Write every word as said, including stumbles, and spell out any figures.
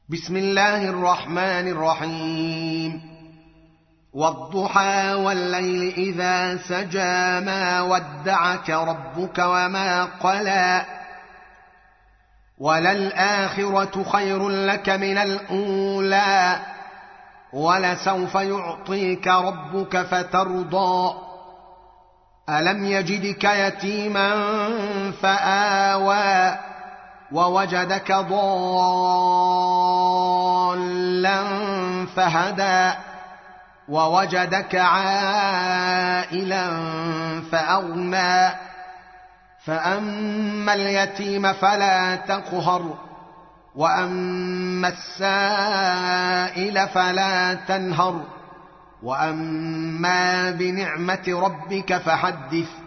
بسم الله الرحمن الرحيم والضحى والليل إذا سجى ما ودعك ربك وما قلى وللآخرة خير لك من الأولى ولسوف يعطيك ربك فترضى ألم يجدك يتيما فآوى ووجدك ضالا فهدى ووجدك عائلا فأغنى فأما اليتيم فلا تقهر وأما السائل فلا تنهر وأما بنعمة ربك فحدث